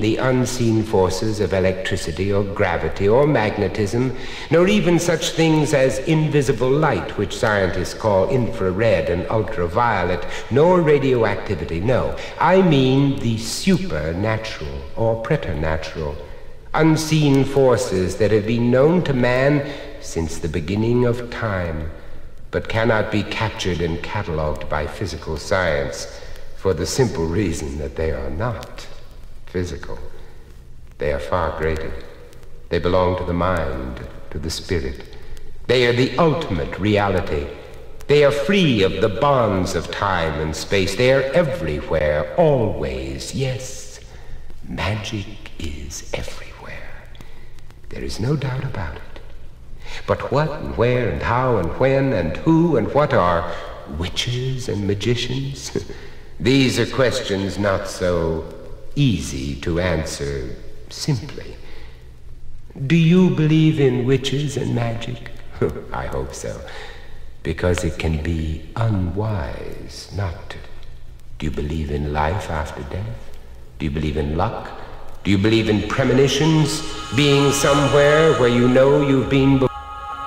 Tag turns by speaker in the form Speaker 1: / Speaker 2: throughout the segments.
Speaker 1: the unseen forces of electricity or gravity or magnetism, nor even such things as invisible light, which scientists call infrared and ultraviolet, nor radioactivity. No, I mean the supernatural or preternatural, unseen forces that have been known to man since the beginning of time, but cannot be captured and catalogued by physical science for the simple reason that they are not physical. They are far greater. They belong to the mind, to the spirit. They are the ultimate reality. They are free of the bonds of time and space. They are everywhere, always. Yes, magic is everywhere. There is no doubt about it. But what and where and how and when and who and what are witches and magicians? These are questions not so easy to answer simply. Do you believe in witches and magic? I hope so, because it can be unwise not to. Do you believe in life after death? Do you believe in luck? Do you believe in premonitions, being somewhere where you know you've been before,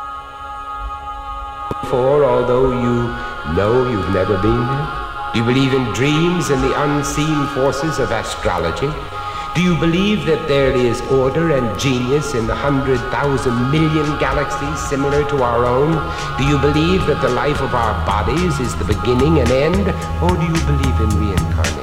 Speaker 1: although you know you've never been there? Do you believe in dreams and the unseen forces of astrology? Do you believe that there is order and genius in the 100,000 million galaxies similar to our own? Do you believe that the life of our bodies is the beginning and end? Or do you believe in reincarnation?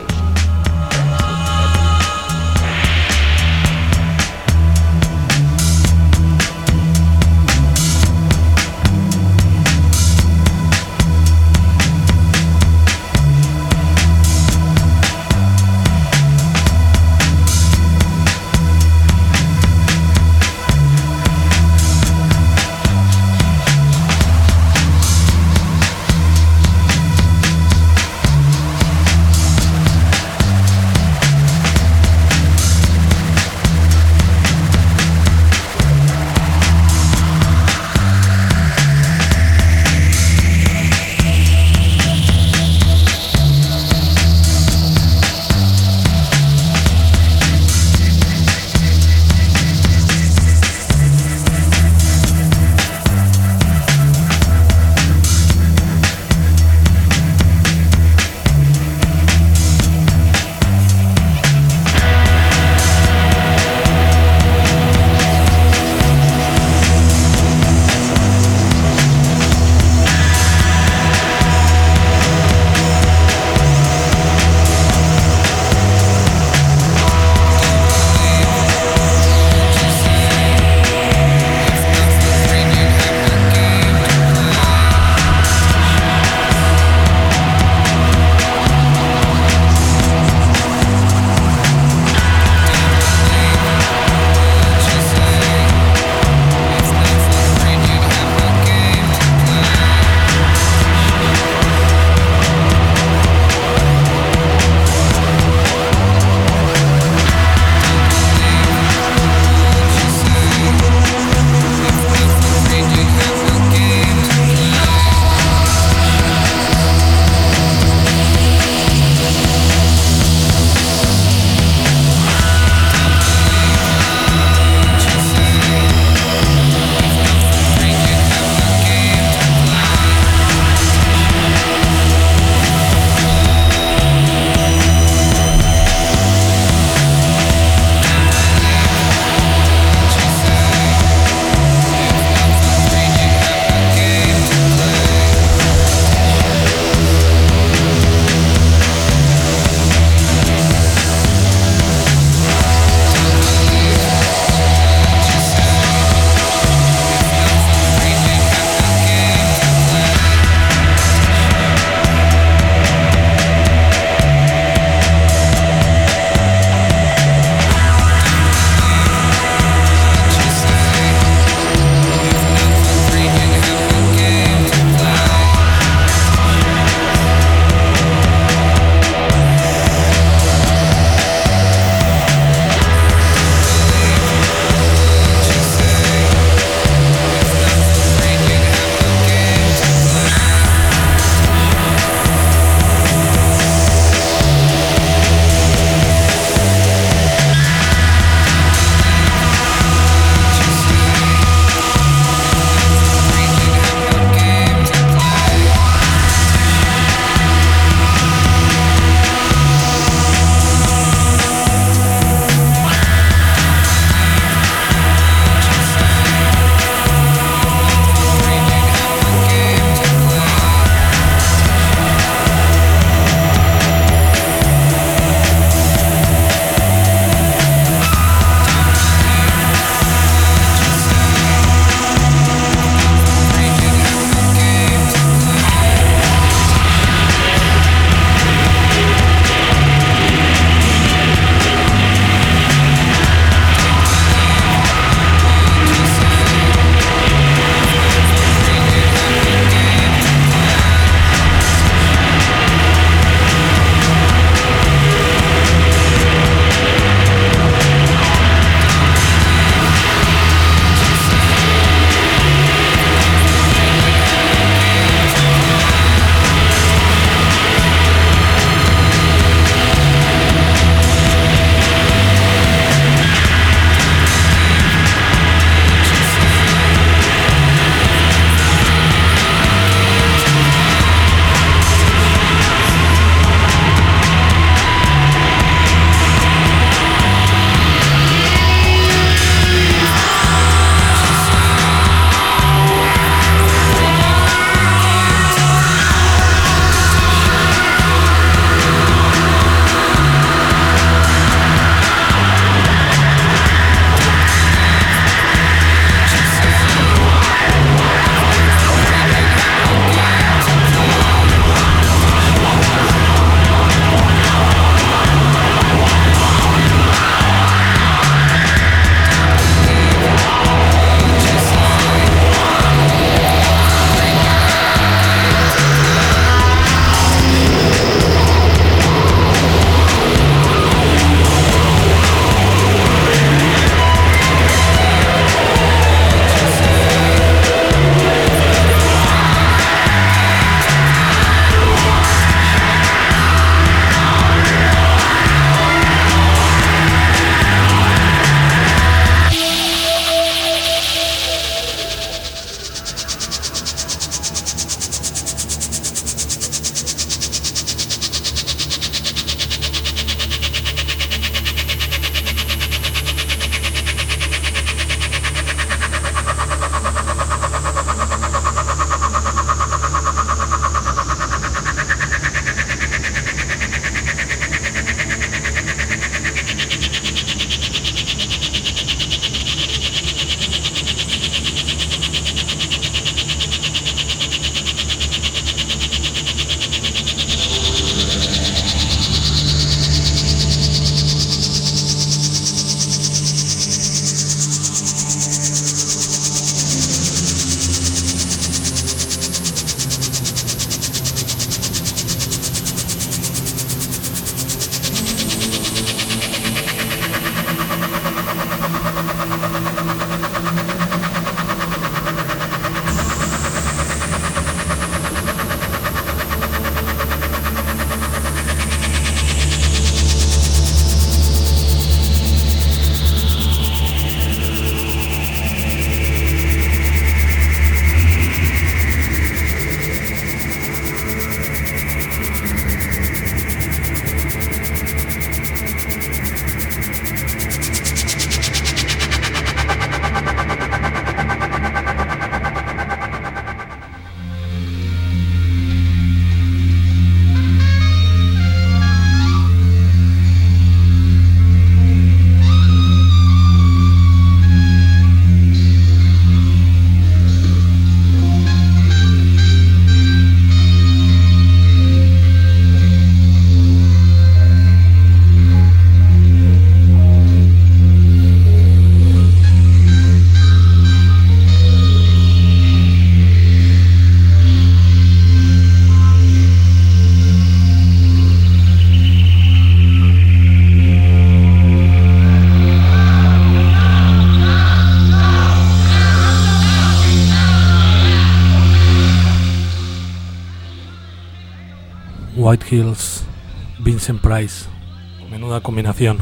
Speaker 2: White Hills, Vincent Price. Menuda combinación.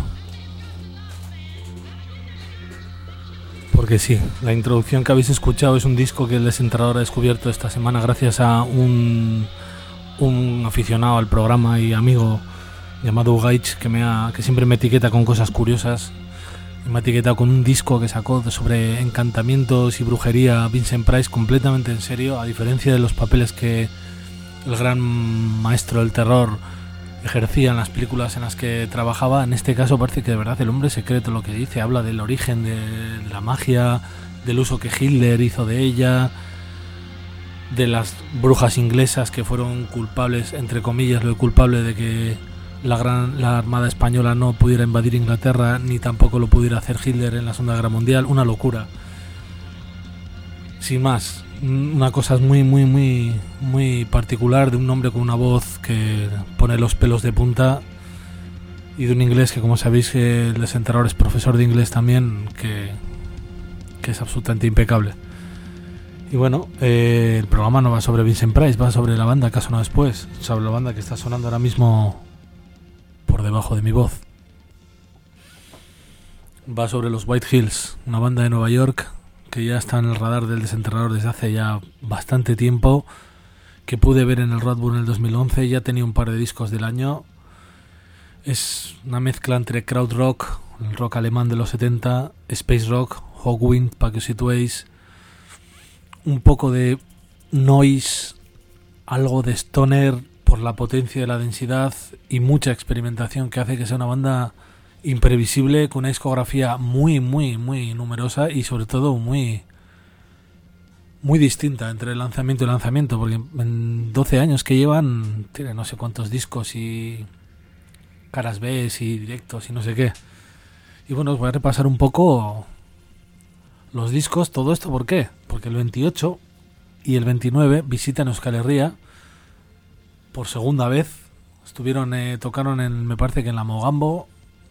Speaker 2: Porque sí, la introducción que habéis escuchado es un disco que el Desenterrador ha descubierto esta semana gracias a un aficionado al programa y amigo llamado Ugaich que siempre me etiqueta con cosas curiosas. Y me ha etiquetado con un disco que sacó sobre encantamientos y brujería Vincent Price completamente en serio, a diferencia de los papeles que el gran maestro del terror ejercía en las películas en las que trabajaba. En este caso parece que de verdad el hombre secreto lo que dice, habla del origen de la magia, del uso que Hitler hizo de ella, de las brujas inglesas que fueron culpables, entre comillas, lo culpable de que la Armada Española no pudiera invadir Inglaterra, ni tampoco lo pudiera hacer Hitler en la Segunda Guerra Mundial. Una locura. Sin más, una cosa muy, muy, muy, muy particular de un hombre con una voz que pone los pelos de punta y de un inglés que, como sabéis, el Desenterrador es profesor de inglés también, que es absolutamente impecable. Y bueno, el programa no va sobre Vincent Price, va sobre la banda que ha sonado después, sobre la banda que está sonando ahora mismo por debajo de mi voz. Va sobre los White Hills, una banda de Nueva York que ya está en el radar del Desenterrador desde hace ya bastante tiempo, que pude ver en el Roadburn en el 2011, ya tenía un par de discos del año. Es una mezcla entre krautrock, el rock alemán de los 70, space rock, Hawkwind, para que os situéis, un poco de noise, algo de stoner por la potencia de la densidad y mucha experimentación que hace que sea una banda imprevisible, con una discografía muy, muy, muy numerosa y sobre todo muy, muy distinta entre el lanzamiento y lanzamiento, porque en 12 años que llevan tienen no sé cuántos discos y caras B y directos y no sé qué. Y bueno, os voy a repasar un poco los discos, todo esto. ¿Por qué? Porque el 28 y el 29 visitan Euskal Herria por segunda vez. Tocaron me parece que en la Mogambo,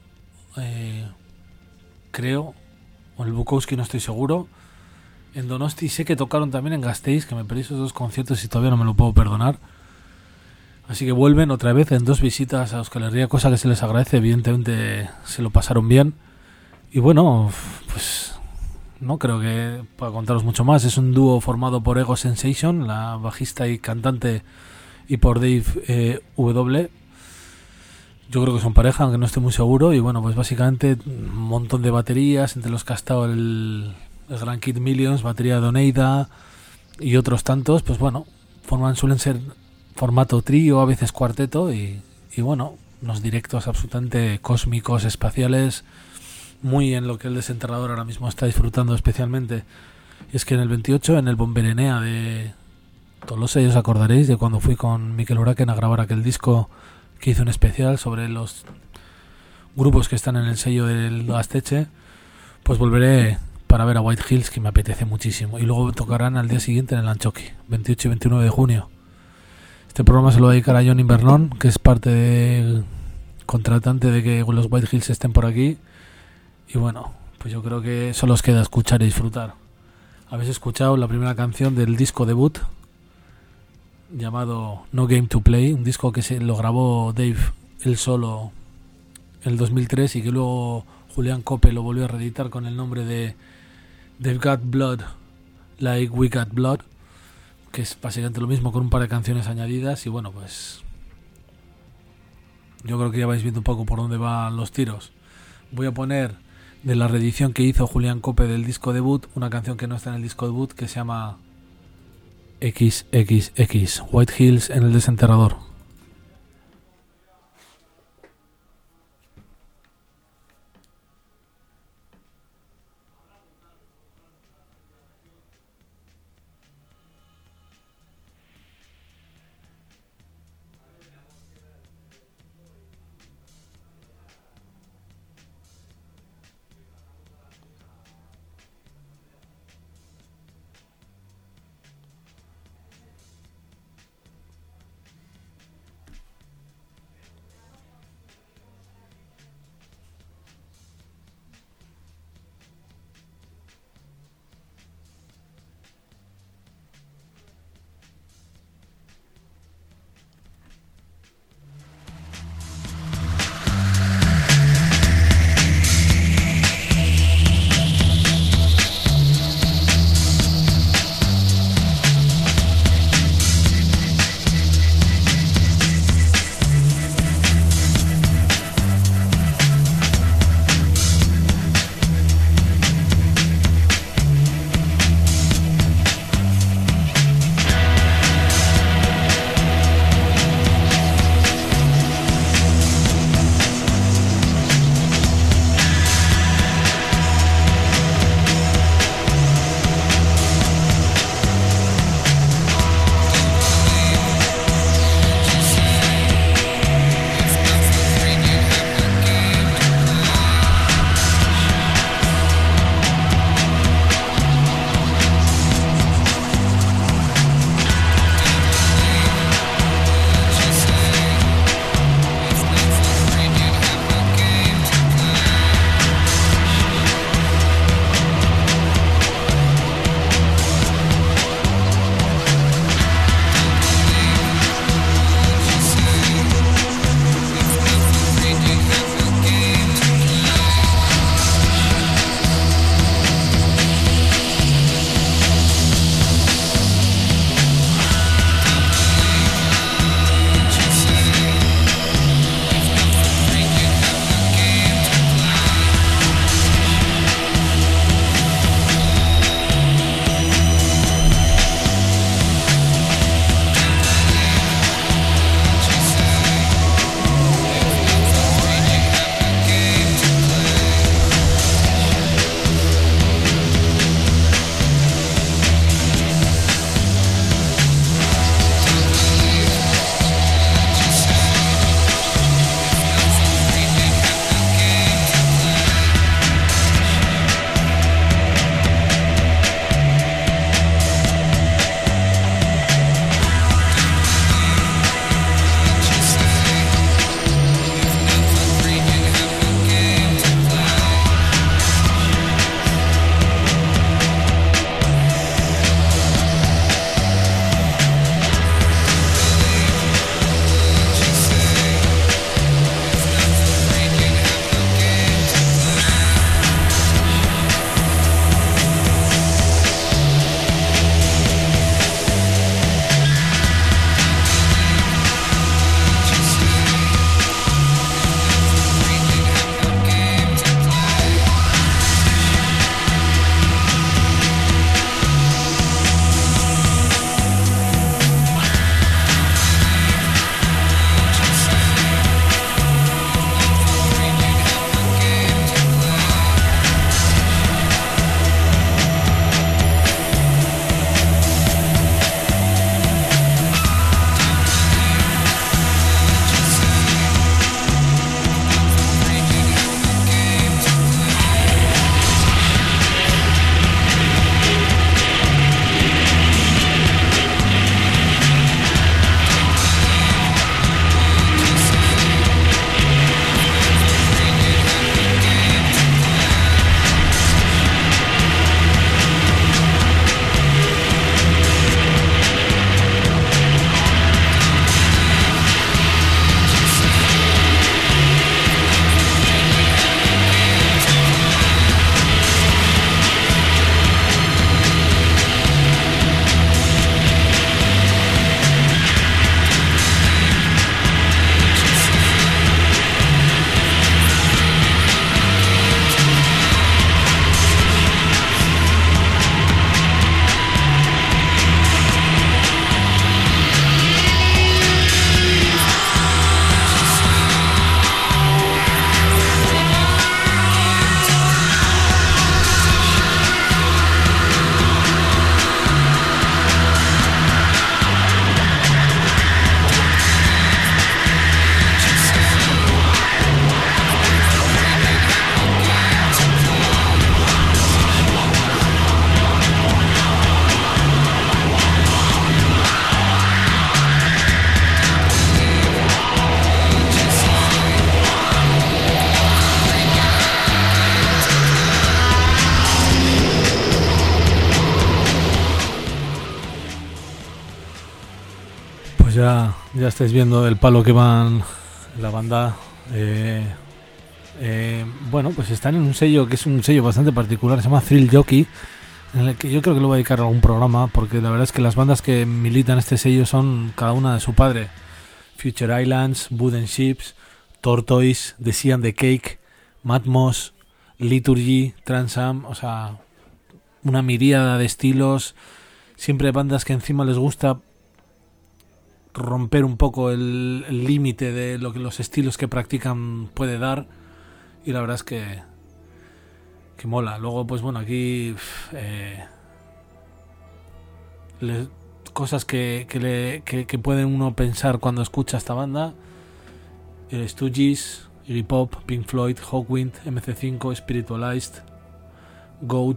Speaker 2: creo, o en el Bukowski, no estoy seguro. En Donosti sé que tocaron también en Gasteiz, que me perdí esos dos conciertos y todavía no me lo puedo perdonar. Así que vuelven otra vez en 2 visitas a Euskal Herria, cosa que se les agradece, evidentemente se lo pasaron bien. Y bueno, pues no creo que pueda contaros mucho más. Es un dúo formado por Ego Sensation, la bajista y cantante, y por Dave W. Yo creo que son pareja, aunque no estoy muy seguro. Y bueno, pues básicamente un montón de baterías, entre los que ha estado el Gran Kid Millions, batería de Oneida y otros tantos. Pues bueno, suelen ser formato trío, a veces cuarteto, y bueno, unos directos absolutamente cósmicos, espaciales, muy en lo que el Desenterrador ahora mismo está disfrutando especialmente. Y es que en el 28, en el Bomberenea de Tolosa, os acordaréis de cuando fui con Mikel Uraken a grabar aquel disco que hizo un especial sobre los grupos que están en el sello del Gaztetxe. Pues volveré para ver a White Hills, que me apetece muchísimo, y luego tocarán al día siguiente en el Antxoki, 28 y 29 de junio. Este programa se lo voy a dedicar a John Invernón, que es parte del contratante de que los White Hills estén por aquí. Y bueno, pues yo creo que solo os queda escuchar y disfrutar. Habéis escuchado la primera canción del disco debut, llamado No Game to Play, un disco que lo grabó Dave él solo en el 2003 y que luego Julián Cope lo volvió a reeditar con el nombre de They've Got Blood Like We Got Blood, que es básicamente lo mismo con un par de canciones añadidas. Y bueno, pues yo creo que ya vais viendo un poco por dónde van los tiros. Voy a poner de la reedición que hizo Julián Cope del disco debut una canción que no está en el disco debut, que se llama XXX, White Hills en el Desenterrador. Ya estáis viendo el palo que van la banda. Bueno, pues están en un sello que es un sello bastante particular, se llama Thrill Jockey, en el que yo creo que lo voy a dedicar a algún programa, porque la verdad es que las bandas que militan este sello son cada una de su padre. Future Islands, Wooden Ships, Tortoise, The Sea and the Cake, Matmos, Liturgy, Transam, o sea, una miríada de estilos, siempre bandas que encima les gusta romper un poco el límite de lo que los estilos que practican puede dar, y la verdad es que mola. Luego pues bueno, aquí cosas que puede uno pensar cuando escucha esta banda: el Stooges, Iggy Pop, Pink Floyd, Hawkwind, MC5, Spiritualized, Goat,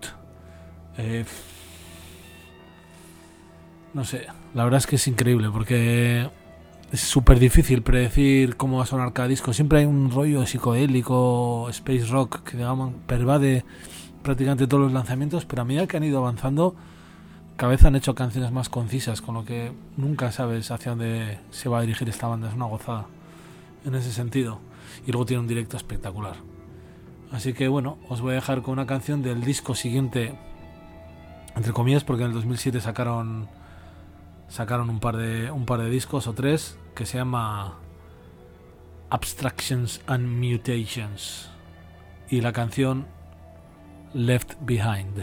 Speaker 2: no sé, la verdad es que es increíble, porque es súper difícil predecir cómo va a sonar cada disco. Siempre hay un rollo psicodélico, space rock, que digamos pervade prácticamente todos los lanzamientos, pero a medida que han ido avanzando, cada vez han hecho canciones más concisas, con lo que nunca sabes hacia dónde se va a dirigir esta banda. Es una gozada en ese sentido. Y luego tiene un directo espectacular. Así que bueno, os voy a dejar con una canción del disco siguiente, entre comillas, porque en el 2007 sacaron un par de discos o tres, que se llama Abstractions and Mutations, y la canción Left Behind.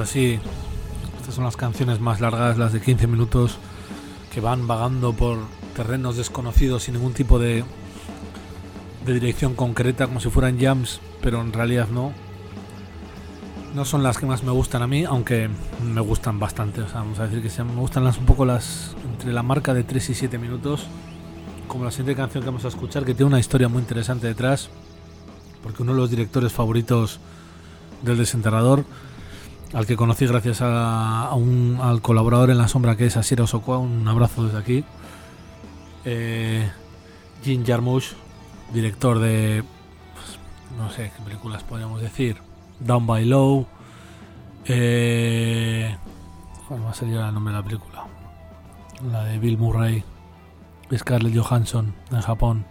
Speaker 2: sí, estas son las canciones más largas, las de 15 minutos, que van vagando por terrenos desconocidos sin ningún tipo de dirección concreta, como si fueran jams, pero en realidad no. No son las que más me gustan a mí, aunque me gustan bastante. O sea, vamos a decir que me gustan un poco las entre la marca de 3 y 7 minutos, como la siguiente canción que vamos a escuchar, que tiene una historia muy interesante detrás, porque uno de los directores favoritos del Desenterrador, al que conocí gracias al colaborador en La Sombra, que es Asier Osokoa, un abrazo desde aquí, Jim Jarmusch, director de, pues, no sé qué películas podríamos decir, Down by Low, ¿cuál va a salir el nombre de la película? La de Bill Murray, Scarlett Johansson en Japón.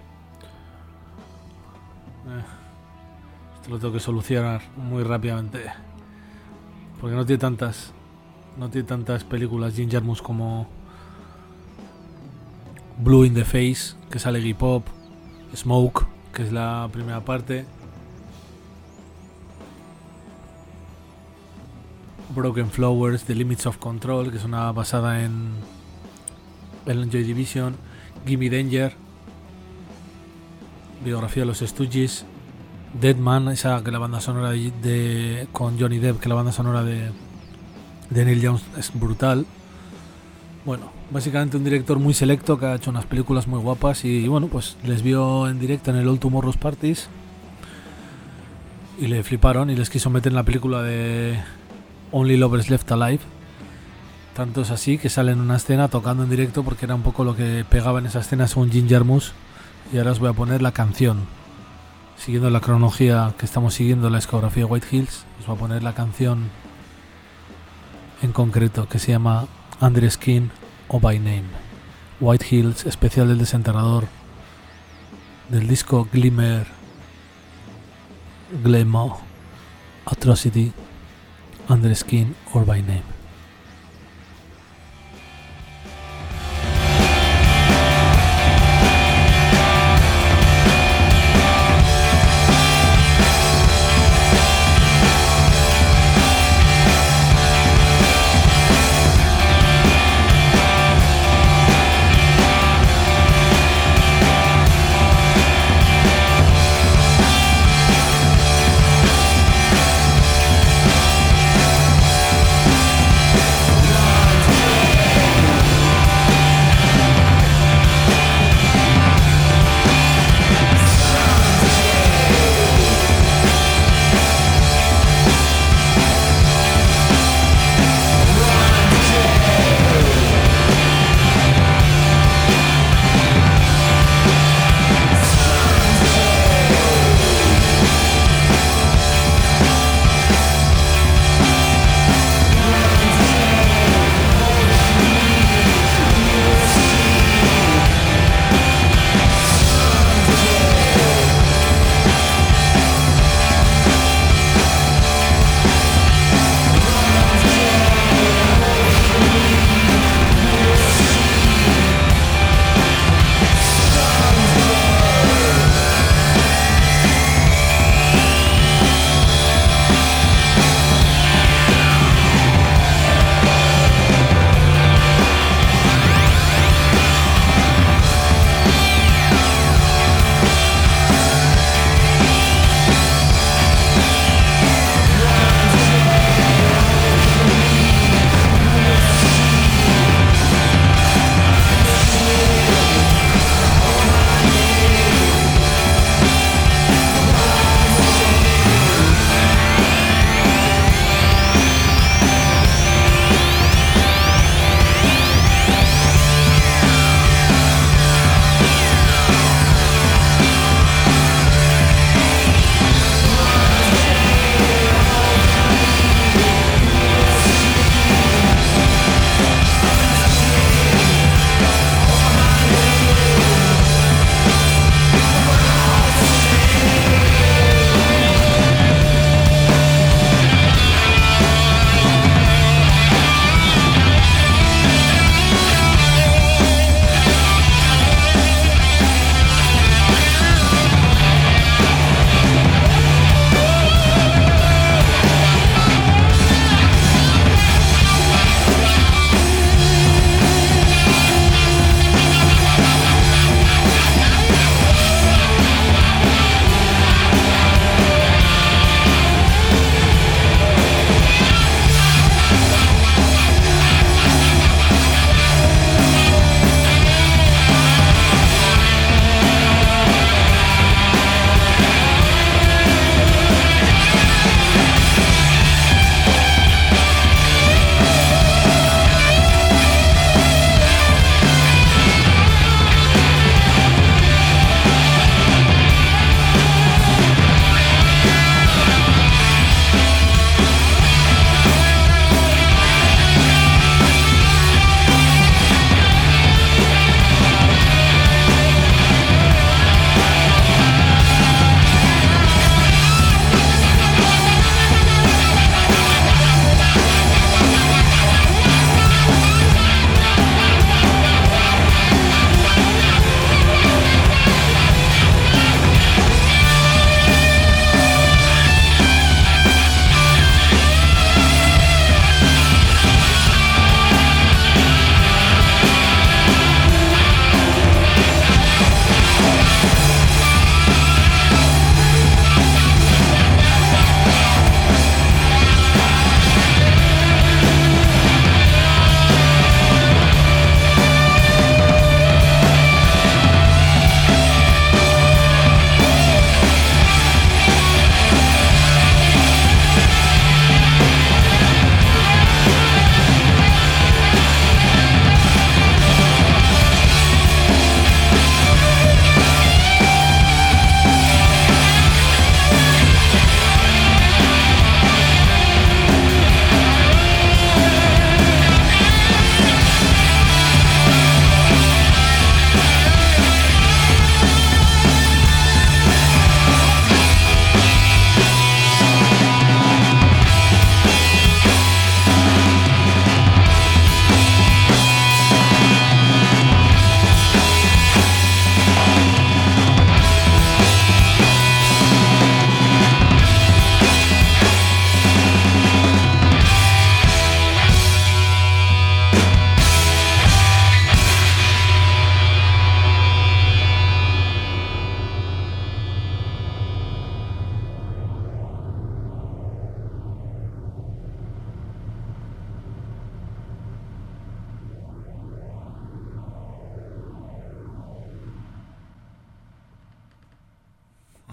Speaker 2: Esto lo tengo que solucionar muy rápidamente, porque no tiene tantas películas Jim Jarmusch como Blue in the Face, que sale Iggy Pop, Smoke, que es la primera parte, Broken Flowers, The Limits of Control, que es una basada en Joy Division, Gimme Danger, biografía de los Stooges, Dead Man, esa que la banda sonora con Johnny Depp, que la banda sonora de Neil Young es brutal. Bueno, básicamente un director muy selecto que ha hecho unas películas muy guapas y bueno, pues les vio en directo en el All Tomorrow's Parties y le fliparon y les quiso meter en la película de Only Lovers Left Alive. Tanto es así que sale en una escena tocando en directo, porque era un poco lo que pegaba en esa escena según Jim Jarmusch. Y ahora os voy a poner la canción, siguiendo la cronología que estamos siguiendo, la discografía de White Hills. Os voy a poner la canción en concreto, que se llama Under Skin o By Name. White Hills, especial del Desenterrador, del disco Glimmer, Glamour, Atrocity, Under Skin or By Name.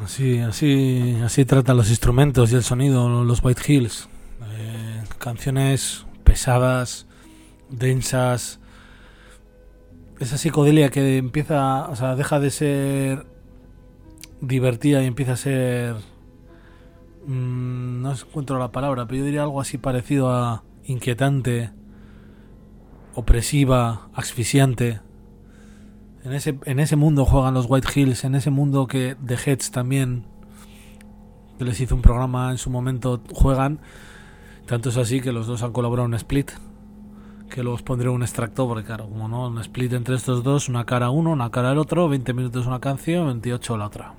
Speaker 2: Así tratan los instrumentos y el sonido los White Hills. Canciones pesadas, densas. Esa psicodelia que empieza, o sea, deja de ser divertida y empieza a ser... no encuentro la palabra, pero yo diría algo así parecido a inquietante, opresiva, asfixiante. En ese mundo juegan los White Hills, en ese mundo que The Heads también, que les hizo un programa en su momento, juegan. Tanto es así que los dos han colaborado en Split, que luego os pondré un extracto, porque claro, como no, un Split entre estos dos, una cara uno, una cara el otro, 20 minutos una canción, 28 la otra.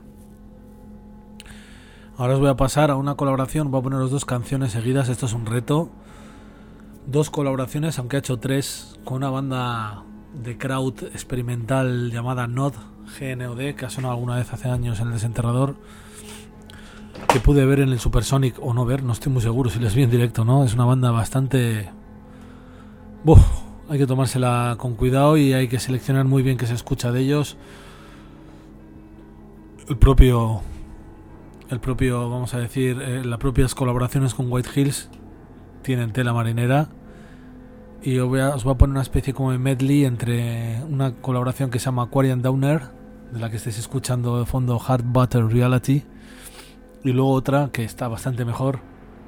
Speaker 2: Ahora os voy a pasar a una colaboración, voy a poneros 2 canciones seguidas, esto es un reto. 2 colaboraciones, aunque ha hecho 3, con una banda de crowd experimental llamada Nod, GNOD, que ha sonado alguna vez hace años en el Desenterrador, que pude ver en el Supersonic o no ver, no estoy muy seguro si les vi en directo, ¿no? Es una banda bastante... hay que tomársela con cuidado y hay que seleccionar muy bien qué se escucha de ellos. El propio, vamos a decir, las propias colaboraciones con White Hills tienen tela marinera. Y os voy a poner una especie como de medley entre una colaboración que se llama Aquarian Downer, de la que estáis escuchando de fondo Hard Butter Reality, y luego otra que está bastante mejor,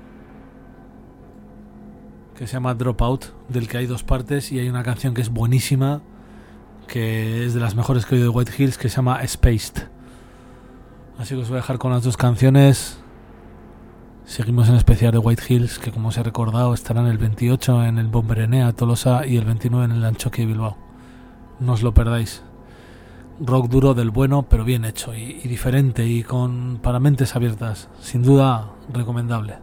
Speaker 2: que se llama Dropout, del que hay 2 partes, y hay una canción que es buenísima, que es de las mejores que he oído de White Hills, que se llama Spaced. Así que os voy a dejar con las 2 canciones. Seguimos en especial de White Hills, que como os he recordado estarán el 28 en el Bomberenea Tolosa y el 29 en el Anchoqui Bilbao. No os lo perdáis. Rock duro del bueno, pero bien hecho y diferente y para mentes abiertas. Sin duda recomendable.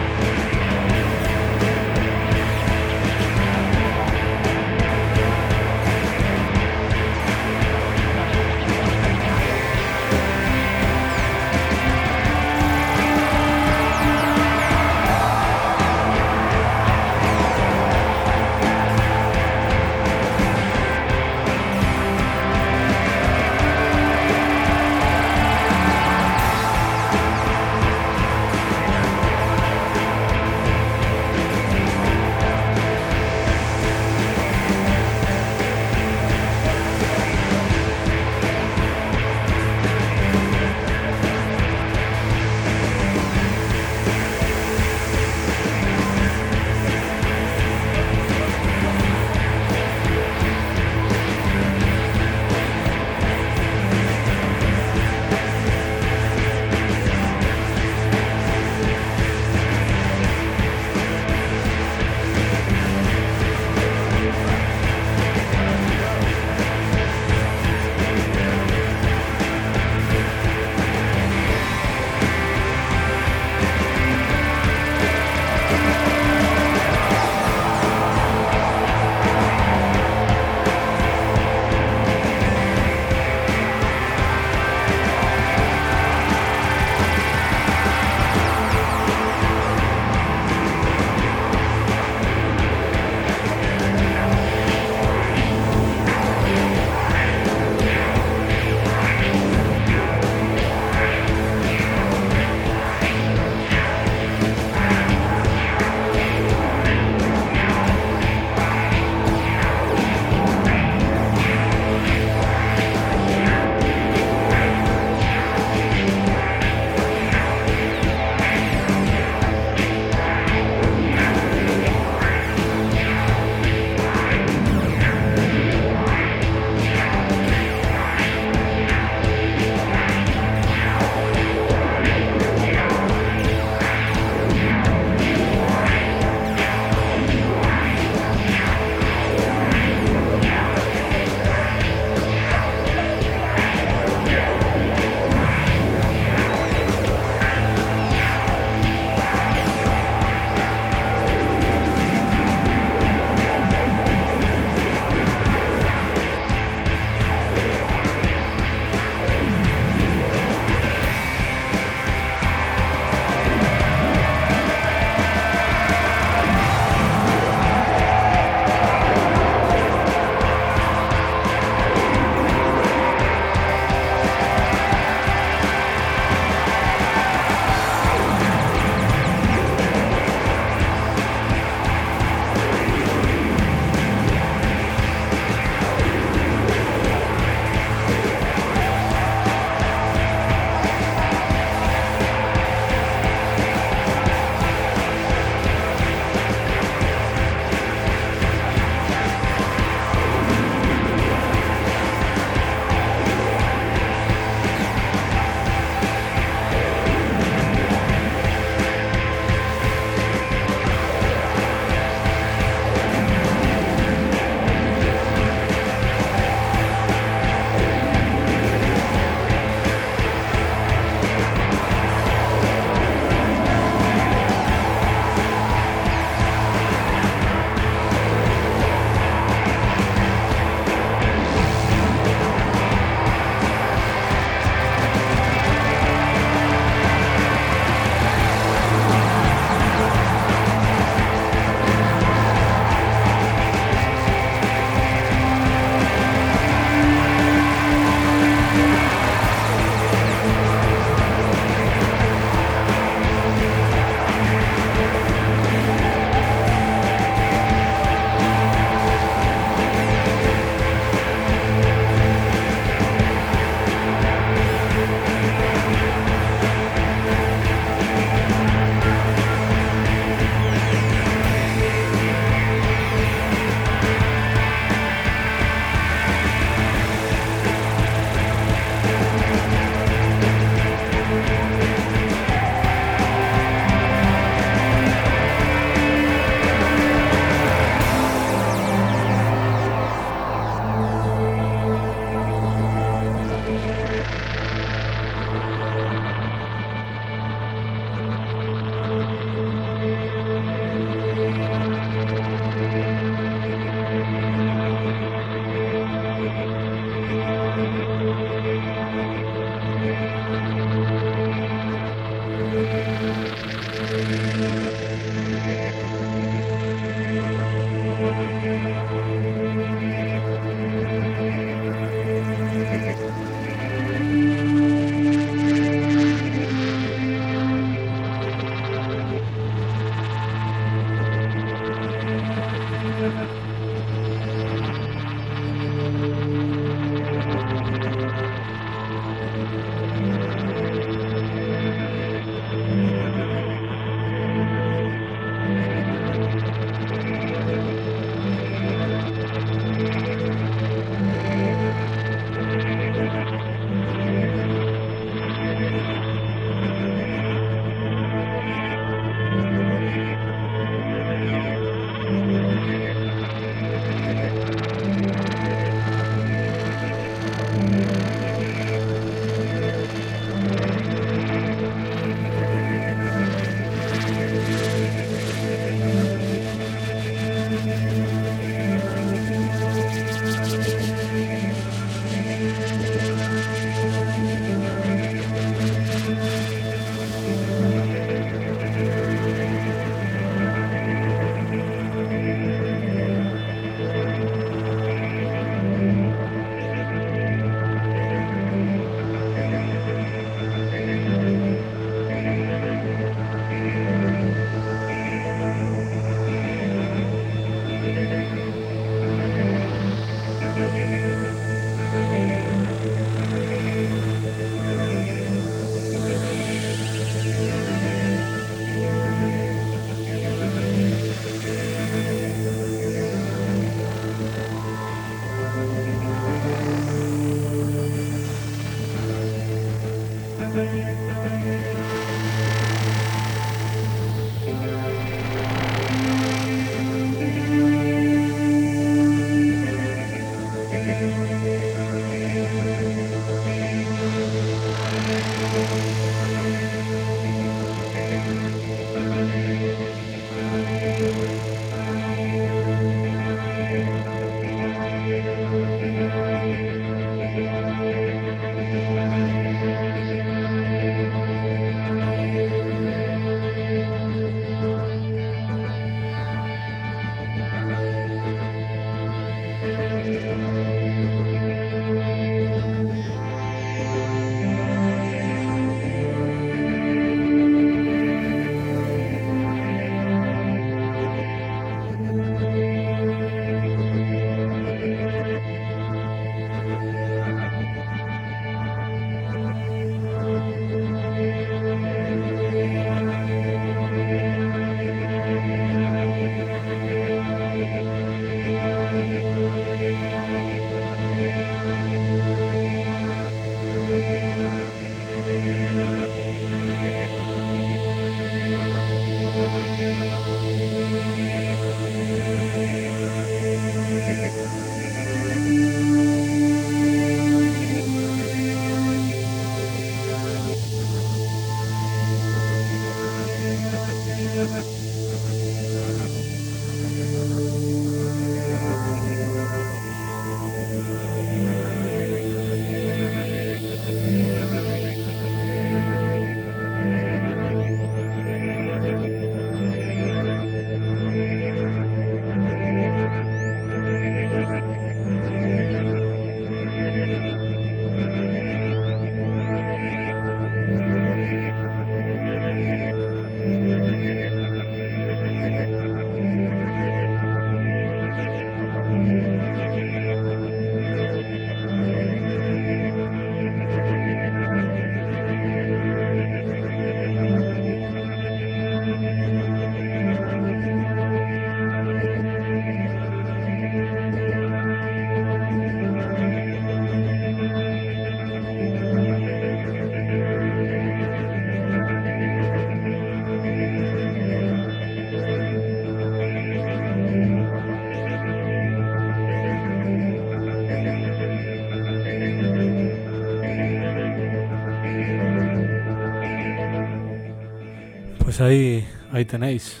Speaker 2: Pues ahí tenéis.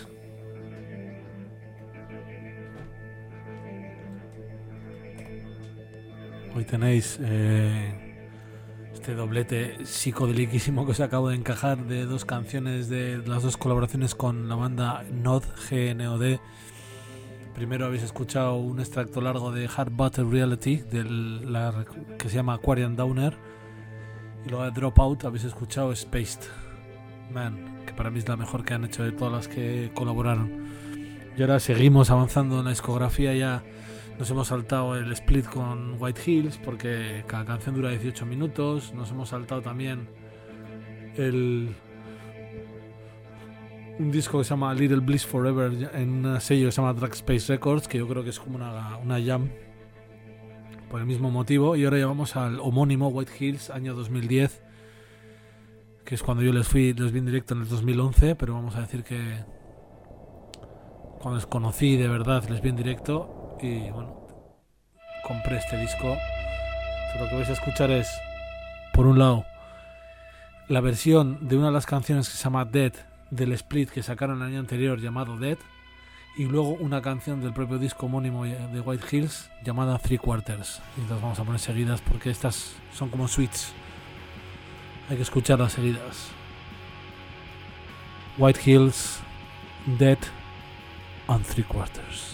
Speaker 2: Hoy tenéis este doblete psicodeliquísimo que os acabo de encajar de dos canciones de las dos colaboraciones con la banda Nod, GNOD. Primero habéis escuchado un extracto largo de Hard Butter Reality que se llama Aquarian Downer, y luego de Dropout habéis escuchado Spaced Man, que para mí es la mejor que han hecho de todas las que colaboraron. Y ahora seguimos avanzando en la discografía. Ya nos hemos saltado el split con White Hills porque cada canción dura 18 minutos. Nos hemos saltado también un disco que se llama Little Bliss Forever en un sello que se llama Drag Space Records, que yo creo que es como una jam por el mismo motivo. Y ahora ya vamos al homónimo White Hills, año 2010, que es cuando yo les vi en directo en el 2011, pero vamos a decir que cuando les conocí de verdad les vi en directo. Y bueno, compré este disco. Entonces, lo que vais a escuchar es, por un lado, la versión de una de las canciones que se llama Dead, del split que sacaron el año anterior llamado Dead, y luego una canción del propio disco homónimo de White Hills llamada Three Quarters. Y las vamos a poner seguidas porque estas son como suites, hay que escucharlas seguidas. White Hills, Dead and Three Quarters.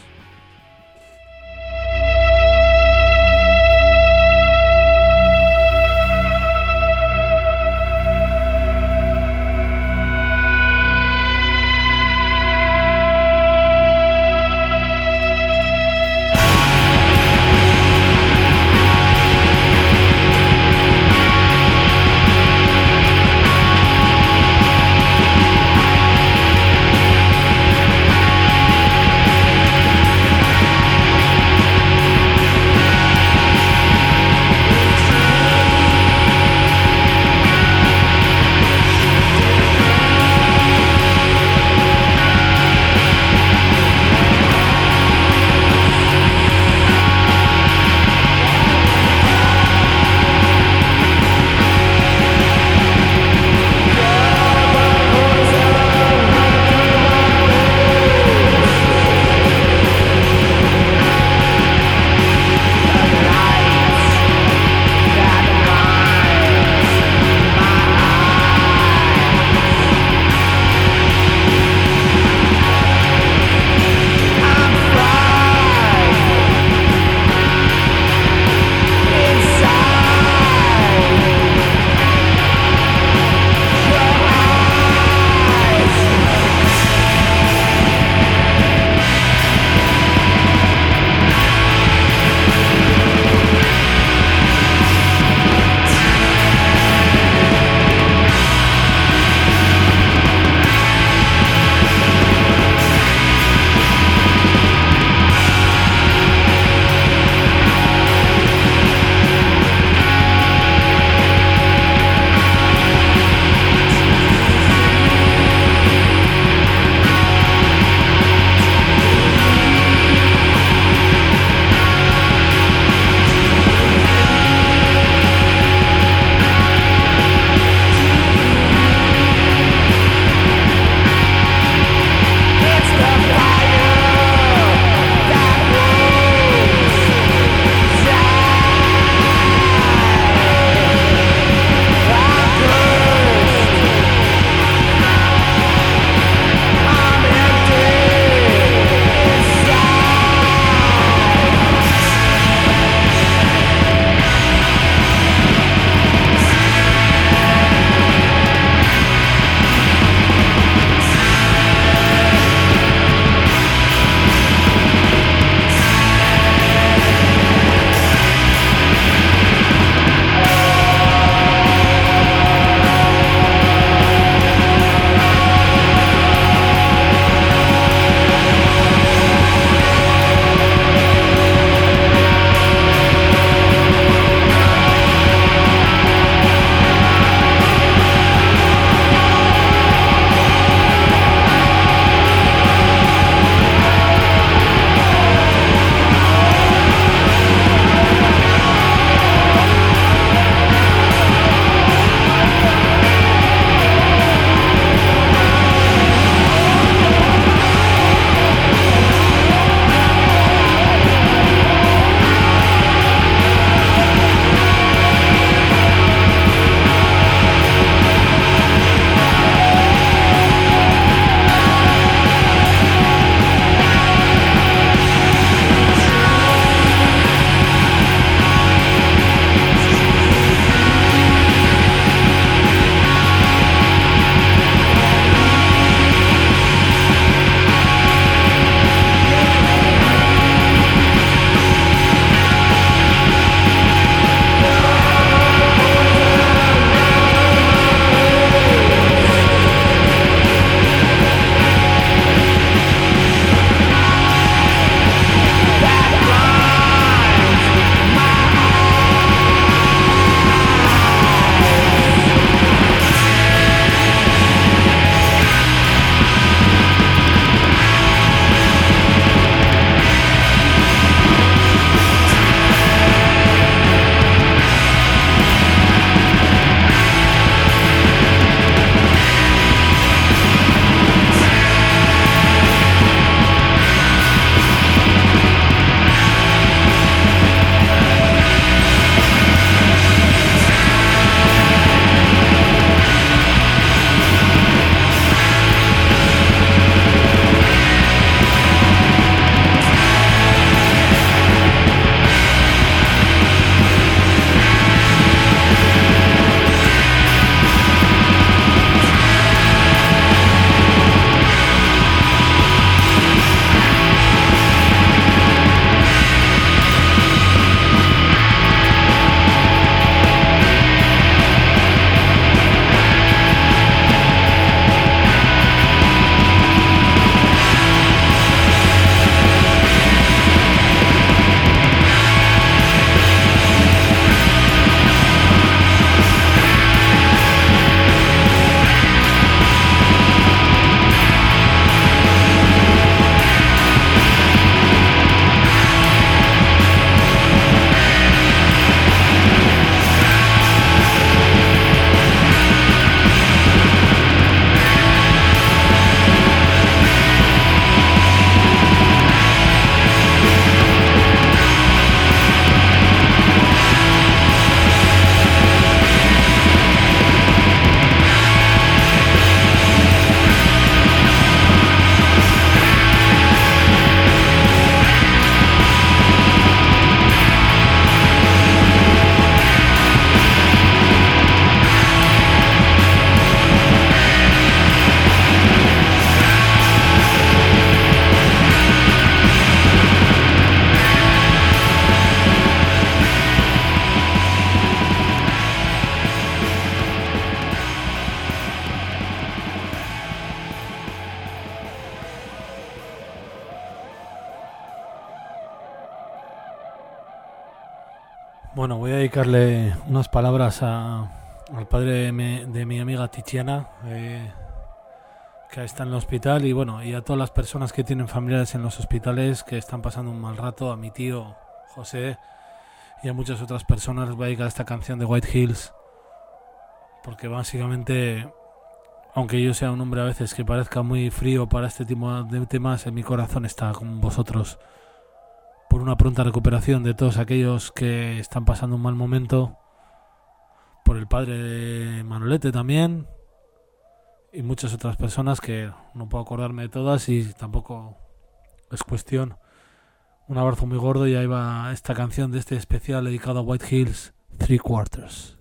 Speaker 2: Bueno, voy a dedicarle unas palabras al padre de mi amiga Tiziana, que está en el hospital, y bueno, y a todas las personas que tienen familiares en los hospitales que están pasando un mal rato, a mi tío José y a muchas otras personas. Les voy a dedicar esta canción de White Hills, porque básicamente, aunque yo sea un hombre a veces que parezca muy frío para este tipo de temas, en mi corazón está con vosotros, por una pronta recuperación de todos aquellos que están pasando un mal momento, por el padre de Manolete también, y muchas otras personas que no puedo acordarme de todas y tampoco es cuestión. Un abrazo muy gordo, y ahí va esta canción de este especial dedicado a White Hills, 3/4.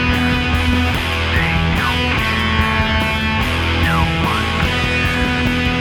Speaker 3: No one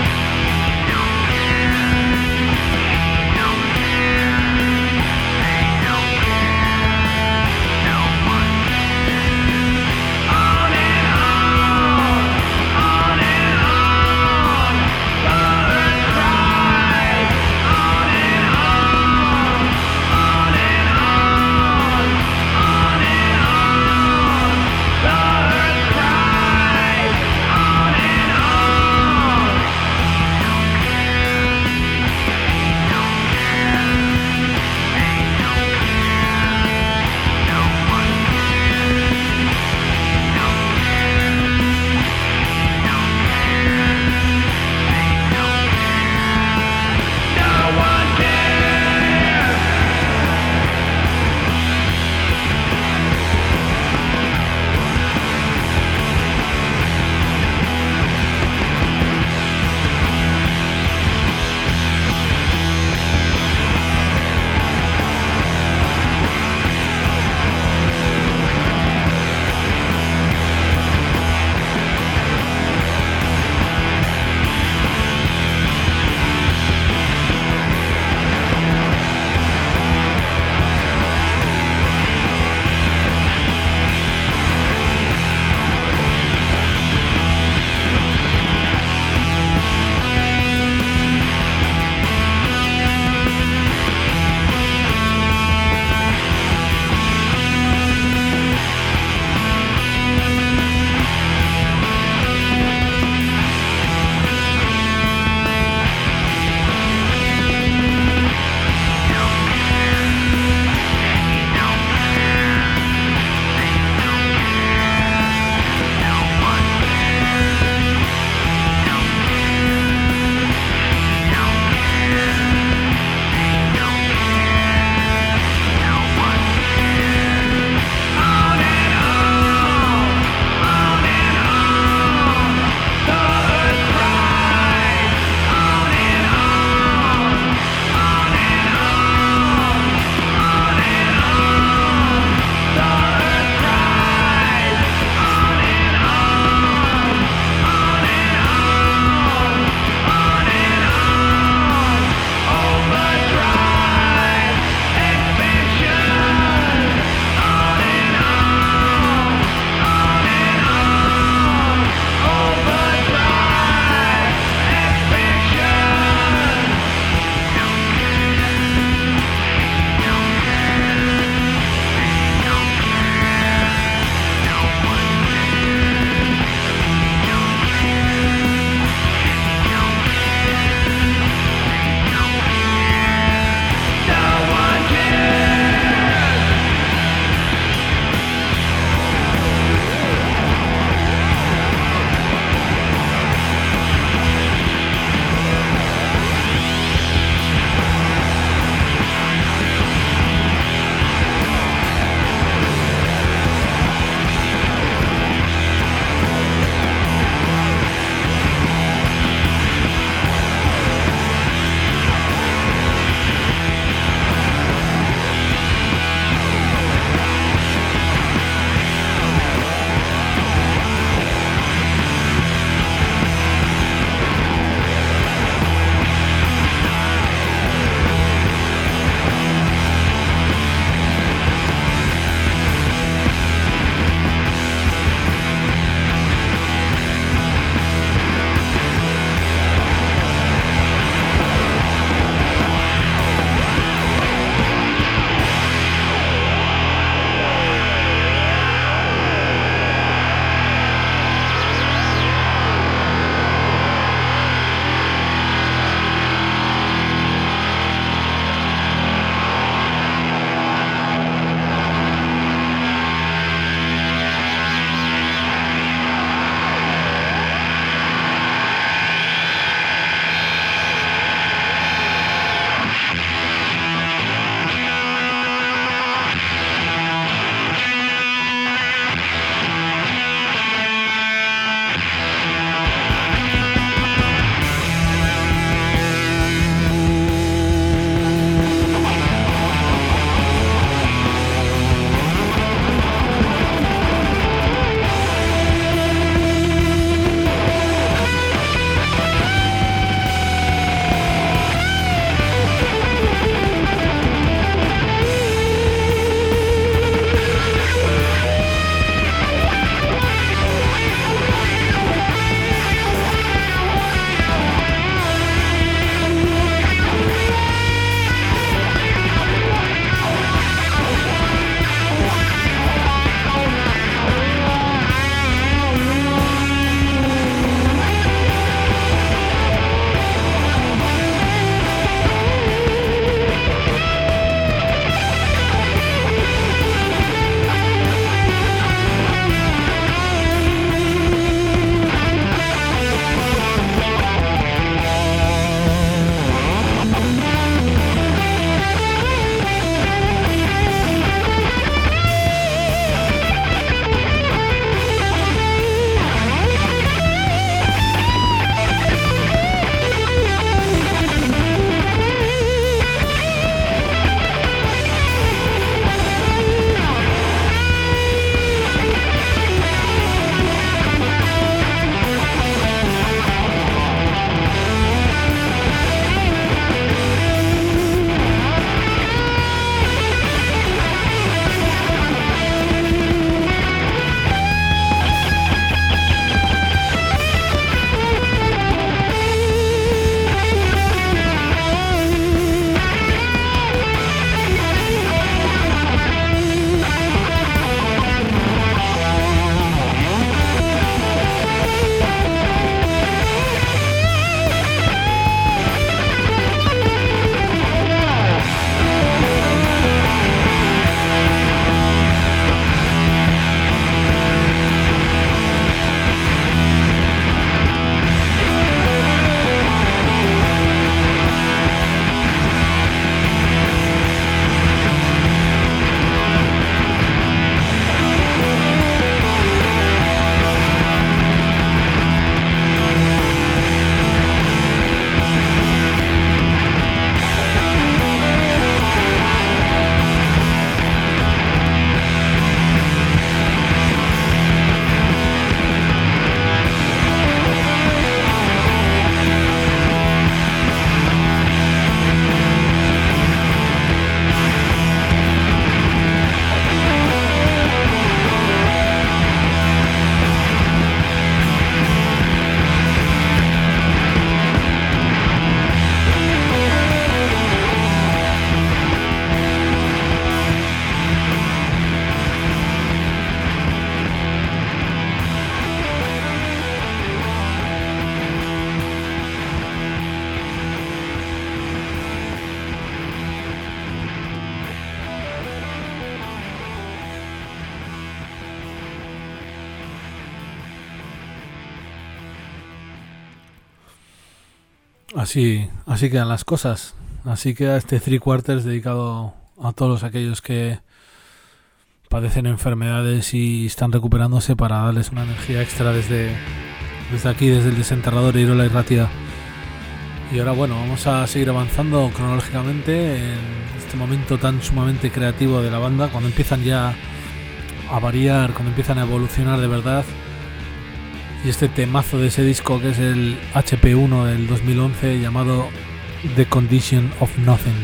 Speaker 2: Así quedan las cosas. Así queda este Three Quarters dedicado a todos aquellos que padecen enfermedades y están recuperándose, para darles una energía extra desde aquí, desde el desenterrador de Irola y Ratia. Y ahora, bueno, vamos a seguir avanzando cronológicamente en este momento tan sumamente creativo de la banda, cuando empiezan ya a variar, cuando empiezan a evolucionar de verdad. Y este temazo de ese disco, que es el HP1 del 2011, llamado The Condition of Nothing.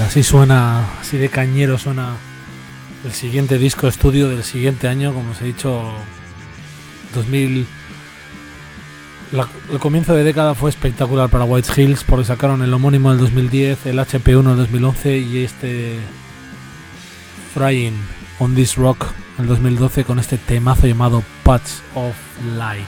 Speaker 2: así suena, así de cañero suena el siguiente disco de estudio del siguiente año, como os he dicho, 2000. El comienzo de década fue espectacular para White Hills porque sacaron el homónimo del 2010, el HP1 del 2011 y este Frying on This Rock en el 2012 con este temazo llamado Patch of Light.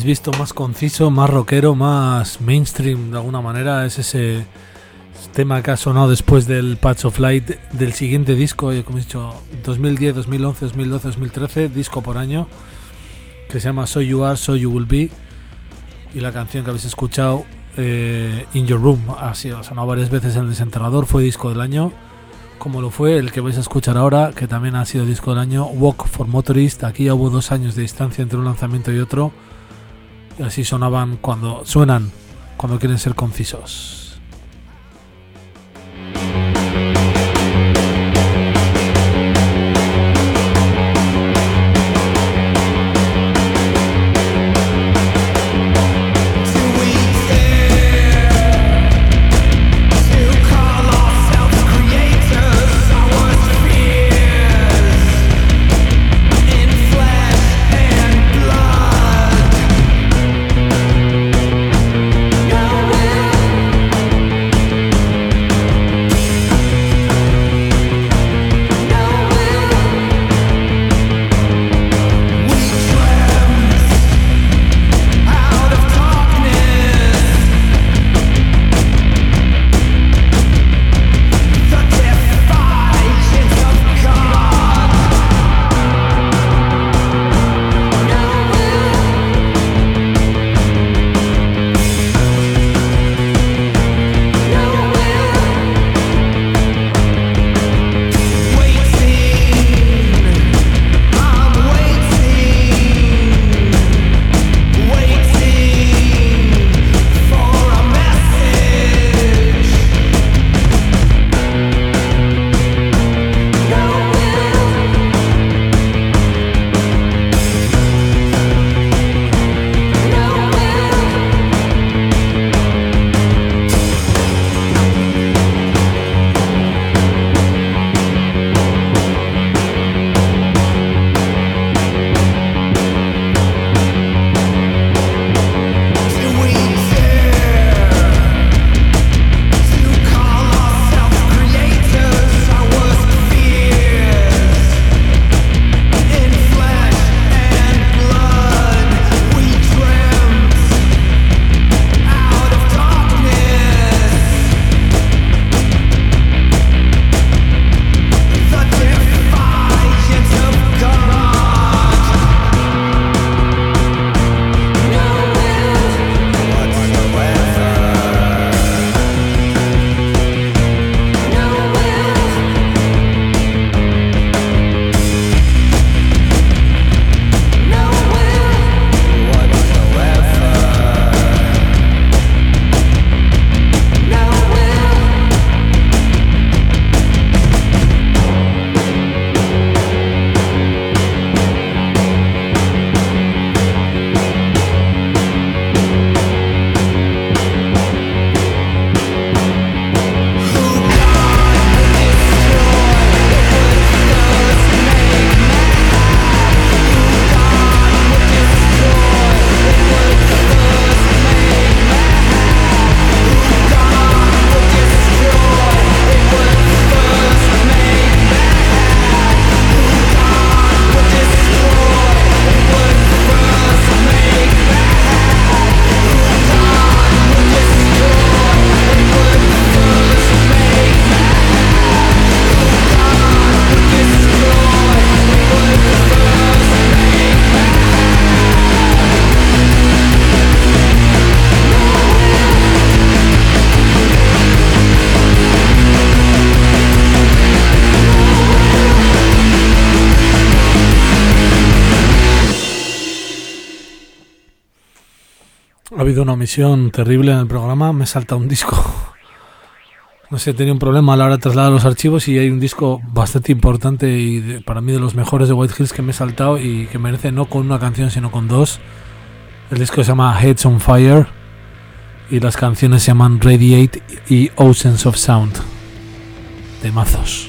Speaker 2: visto, más conciso, más rockero, más mainstream de alguna manera. Es ese tema que ha sonado después del Patch of Light del siguiente disco, como he dicho, 2010, 2011, 2012, 2013, disco por año, que se llama So You Are, So You Will Be. Y la canción que habéis escuchado, In Your Room, ha sonado varias veces en el Desenterrador, fue disco del año, como lo fue el que vais a escuchar ahora, que también ha sido disco del año, Walk for Motorist. Aquí ya hubo 2 años de distancia entre un lanzamiento y otro, y así suenan cuando quieren ser concisos. Ha habido una omisión terrible en el programa, me salta un disco. No sé, tenía un problema a la hora de trasladar los archivos y hay un disco bastante importante y para mí de los mejores de White Hills que me he saltado y que merece no con una canción sino con dos. El disco se llama Heads on Fire y las canciones se llaman Radiate y Oceans of Sound. Temazos.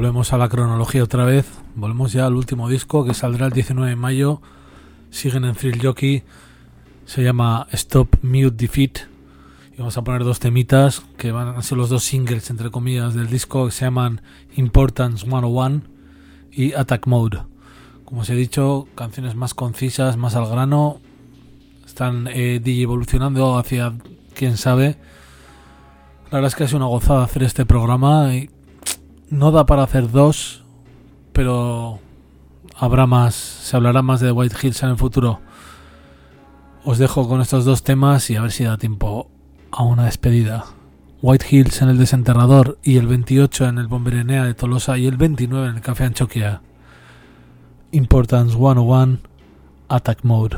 Speaker 2: Volvemos a la cronología otra vez. Volvemos ya al último disco que saldrá el 19 de mayo. Siguen en Thrill Jockey. Se llama Stop Mute Defeat. Y vamos a poner dos temitas que van a ser los dos singles, entre comillas, del disco, que se llaman Importance 101 y Attack Mode. Como os he dicho, canciones más concisas, más al grano. Están evolucionando hacia quién sabe. La verdad es que ha sido una gozada hacer este programa y no da para hacer dos, pero habrá más, se hablará más de White Hills en el futuro. Os dejo con estos dos temas y a ver si da tiempo a una despedida. White Hills en el Desenterrador y el 28 en el Bomberenea de Tolosa y el 29 en el Café Anchoquia. Importance 101, Attack Mode.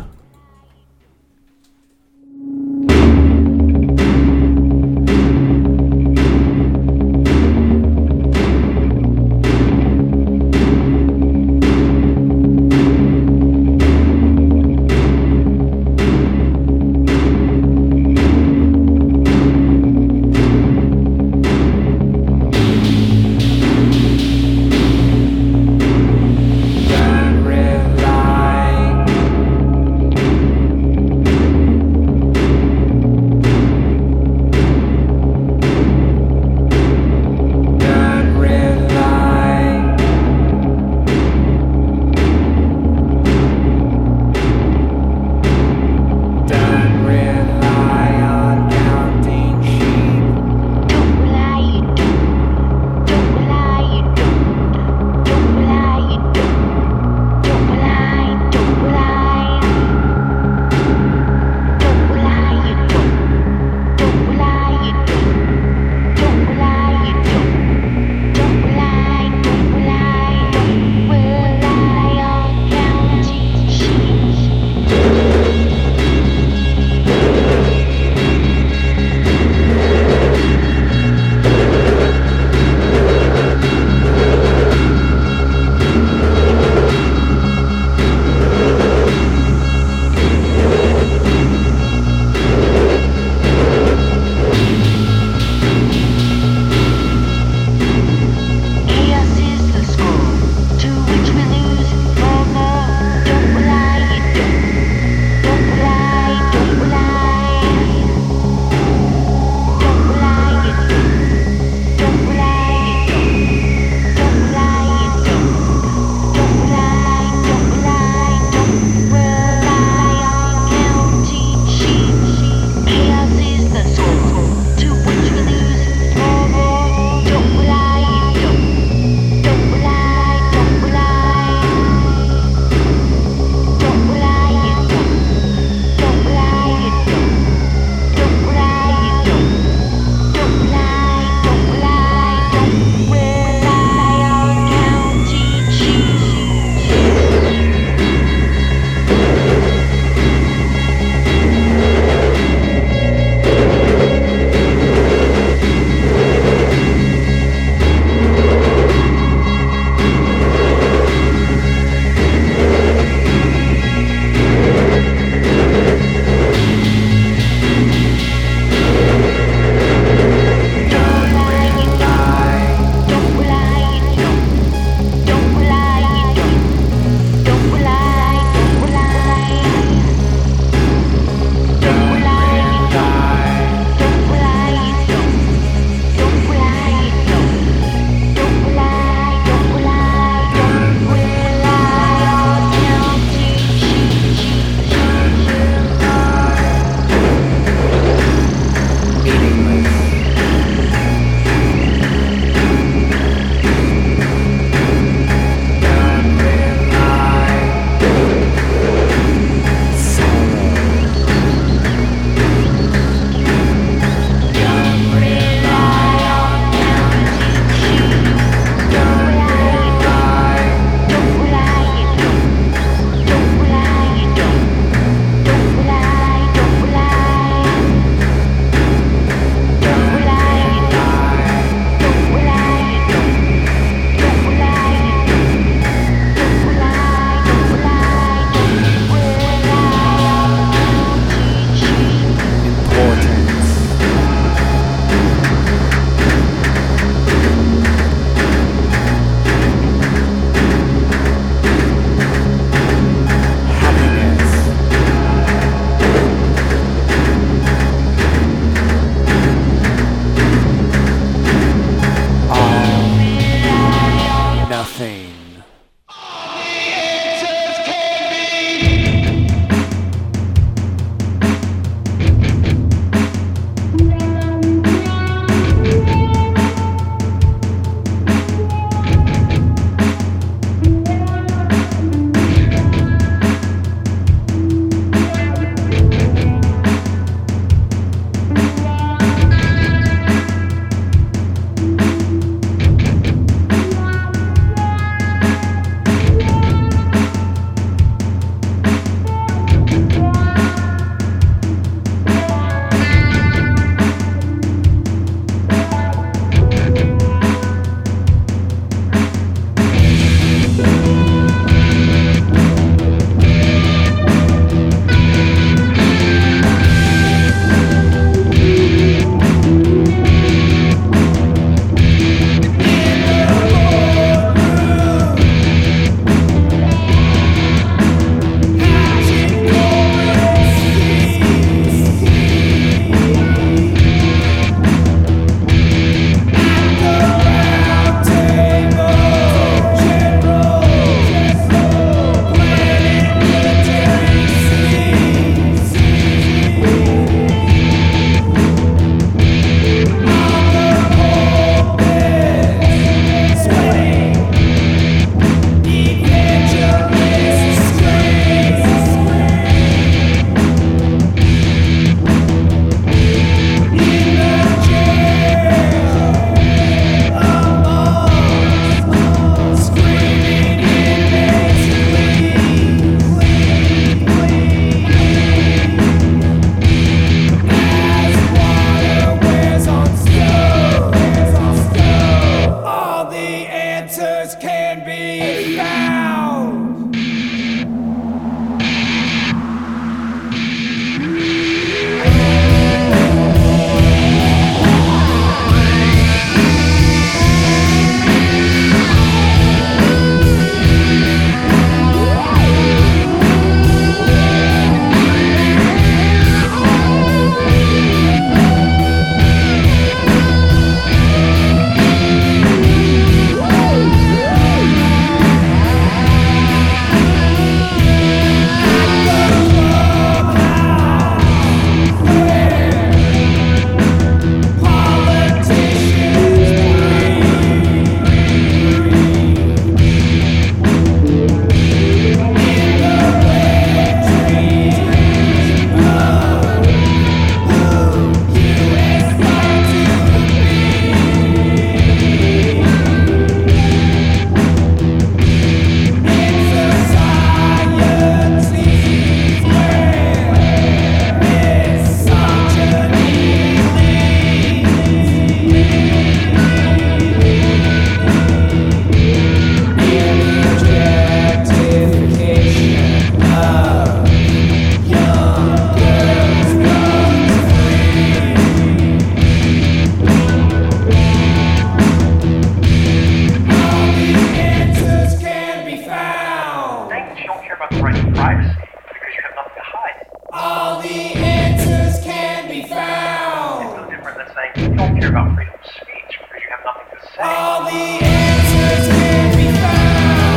Speaker 3: the answers can be found.
Speaker 4: It's no different than saying you don't care about freedom of speech because you have nothing to say.
Speaker 3: All the answers can be found.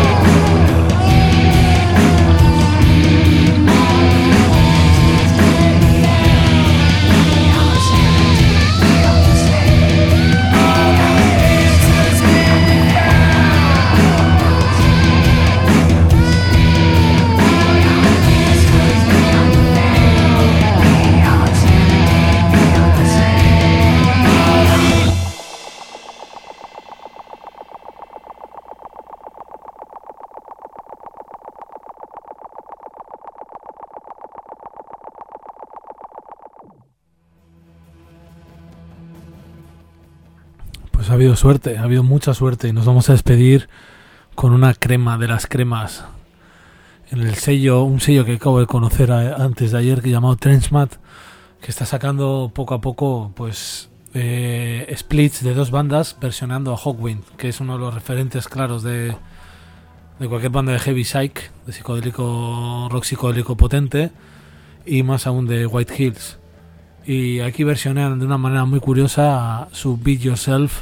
Speaker 2: Pues ha habido suerte, ha habido mucha suerte y nos vamos a despedir con una crema de las cremas en el sello, un sello que acabo de conocer antes de ayer, que llamado Trenchmat, que está sacando poco a poco pues splits de dos bandas versionando a Hawkwind, que es uno de los referentes claros de cualquier banda de heavy psych, de psicodélico, rock psicodélico potente, y más aún de White Hills. Y aquí versionan de una manera muy curiosa su Beat Yourself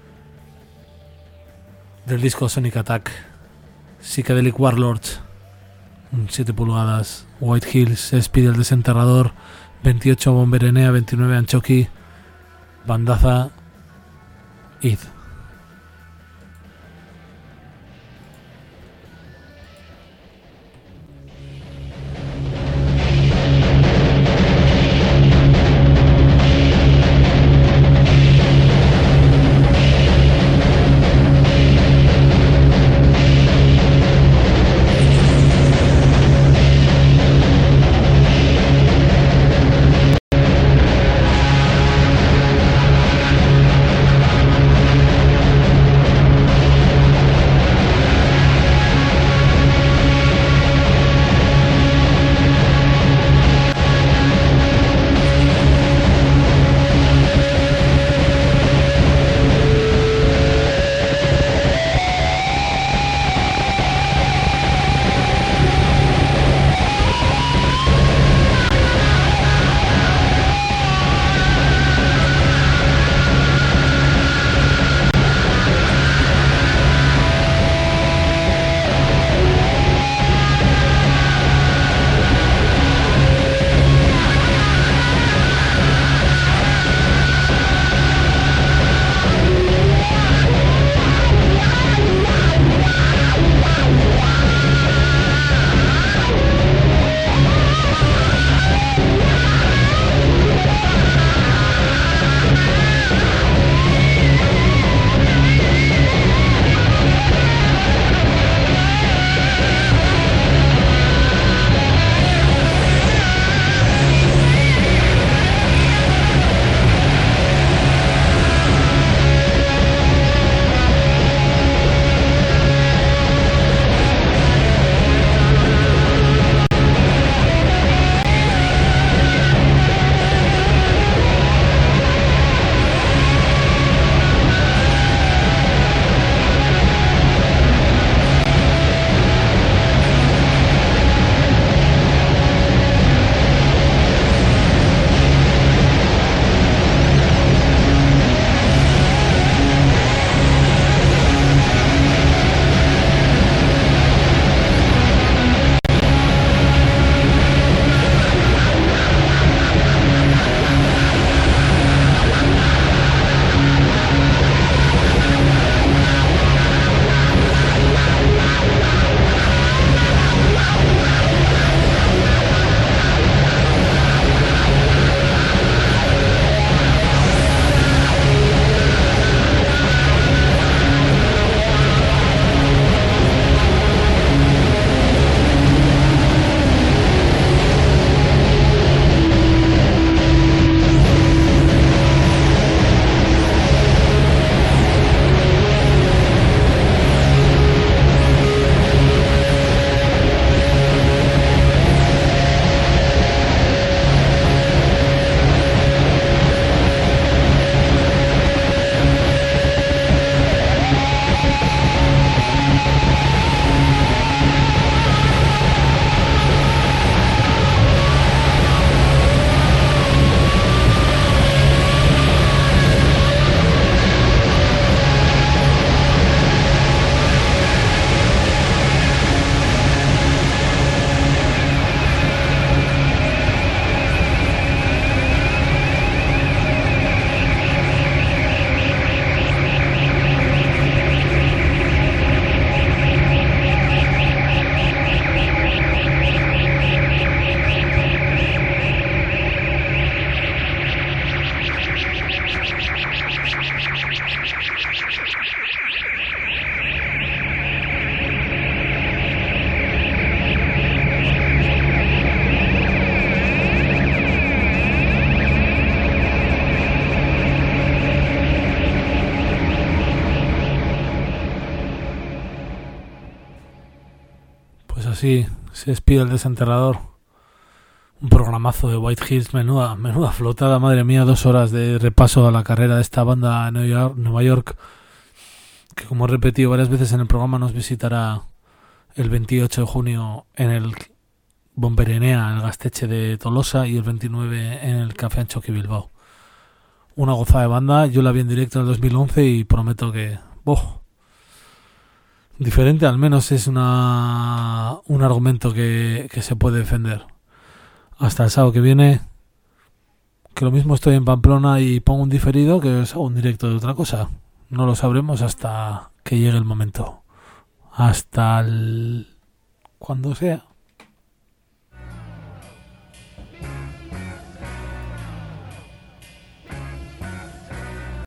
Speaker 2: del disco Sonic Attack, Psychedelic Warlords, 7 pulgadas, White Hills, Speed el Desenterrador, 28 Bomberenea, 29 Anchoqui, bandaza, Id. Pues sí, se despide el desenterrador. Un programazo de White Hills, menuda flotada, madre mía, 2 horas de repaso a la carrera de esta banda en Nueva York, que como he repetido varias veces en el programa nos visitará el 28 de junio en el Bomberenea, en el Gasteche de Tolosa, y el 29 en el Café Anchoqui Bilbao. Una gozada de banda, yo la vi en directo en el 2011 y prometo que... diferente, al menos es un argumento que se puede defender. Hasta el sábado que viene, que lo mismo estoy en Pamplona y pongo un diferido que os hago un directo de otra cosa. No lo sabremos hasta que llegue el momento. Hasta el... cuando sea.